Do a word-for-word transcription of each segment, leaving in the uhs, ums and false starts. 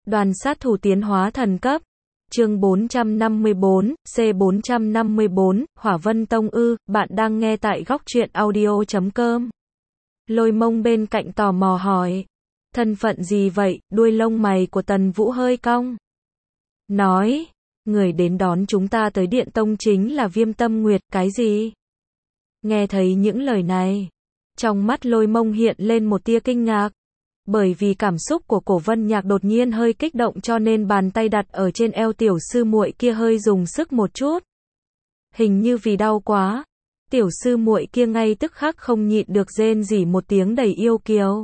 Đoàn sát thủ tiến hóa thần cấp. Chương bốn trăm năm mươi bốn, C bốn trăm năm mươi bốn, Hỏa Vân Tông ư, bạn đang nghe tại góc truyện audio chấm com. Lôi Mông bên cạnh tò mò hỏi. Thân phận gì vậy? Đuôi lông mày của Tần Vũ hơi cong. Nói, người đến đón chúng ta tới Điện Tông chính là Viêm Tâm Nguyệt, cái gì? Nghe thấy những lời này, trong mắt Lôi Mông hiện lên một tia kinh ngạc. Bởi vì cảm xúc của Cổ Vân Nhạc đột nhiên hơi kích động cho nên bàn tay đặt ở trên eo tiểu sư muội kia hơi dùng sức một chút. Hình như vì đau quá, tiểu sư muội kia ngay tức khắc không nhịn được rên rỉ một tiếng đầy yêu kiều.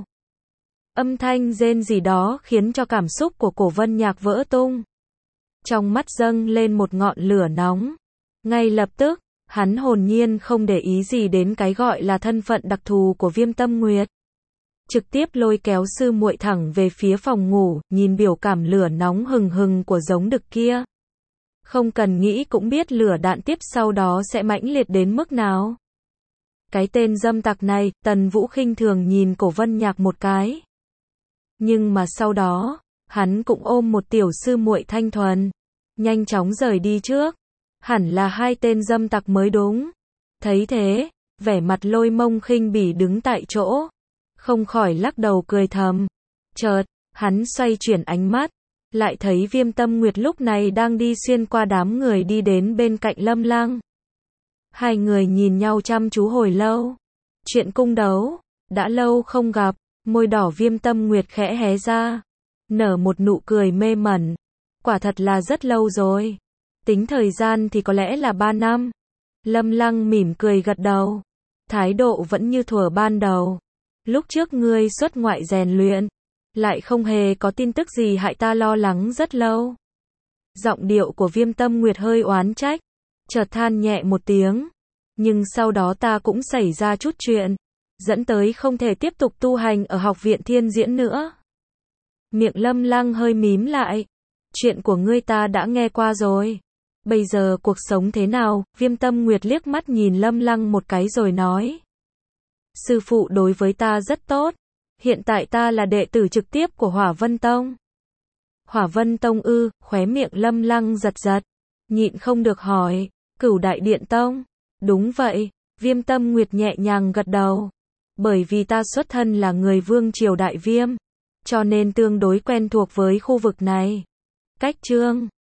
Âm thanh rên rỉ đó khiến cho cảm xúc của Cổ Vân Nhạc vỡ tung. Trong mắt dâng lên một ngọn lửa nóng. Ngay lập tức, hắn hồn nhiên không để ý gì đến cái gọi là thân phận đặc thù của Viêm Tâm Nguyệt. Trực tiếp lôi kéo sư muội thẳng về phía phòng ngủ, nhìn biểu cảm lửa nóng hừng hừng của giống đực kia. Không cần nghĩ cũng biết lửa đạn tiếp sau đó sẽ mãnh liệt đến mức nào. Cái tên dâm tặc này, Tần Vũ khinh thường nhìn Cổ Vân Nhạc một cái. Nhưng mà sau đó, hắn cũng ôm một tiểu sư muội thanh thuần, nhanh chóng rời đi trước. Hẳn là hai tên dâm tặc mới đúng. Thấy thế, vẻ mặt Lôi Mông khinh bỉ đứng tại chỗ, không khỏi lắc đầu cười thầm. Chợt, hắn xoay chuyển ánh mắt, lại thấy Viêm Tâm Nguyệt lúc này đang đi xuyên qua đám người đi đến bên cạnh Lâm Lăng. Hai người nhìn nhau chăm chú hồi lâu. Chuyện cung đấu, đã lâu không gặp, môi đỏ Viêm Tâm Nguyệt khẽ hé ra, nở một nụ cười mê mẩn. Quả thật là rất lâu rồi. Tính thời gian thì có lẽ là ba năm. Lâm Lăng mỉm cười gật đầu. Thái độ vẫn như thuở ban đầu. Lúc trước ngươi xuất ngoại rèn luyện, lại không hề có tin tức gì hại ta lo lắng rất lâu. Giọng điệu của Viêm Tâm Nguyệt hơi oán trách, chợt than nhẹ một tiếng. Nhưng sau đó ta cũng xảy ra chút chuyện, dẫn tới không thể tiếp tục tu hành ở học viện Thiên Diễn nữa. Miệng Lâm Lăng hơi mím lại. Chuyện của ngươi ta đã nghe qua rồi. Bây giờ cuộc sống thế nào? Viêm Tâm Nguyệt liếc mắt nhìn Lâm Lăng một cái rồi nói. Sư phụ đối với ta rất tốt. Hiện tại ta là đệ tử trực tiếp của Hỏa Vân Tông. Hỏa Vân Tông ư? Khóe miệng Lâm Lăng giật giật, nhịn không được hỏi. Cửu Đại Điện Tông? Đúng vậy. Viêm Tâm Nguyệt nhẹ nhàng gật đầu. Bởi vì ta xuất thân là người vương triều Đại Viêm, cho nên tương đối quen thuộc với khu vực này. Cách chương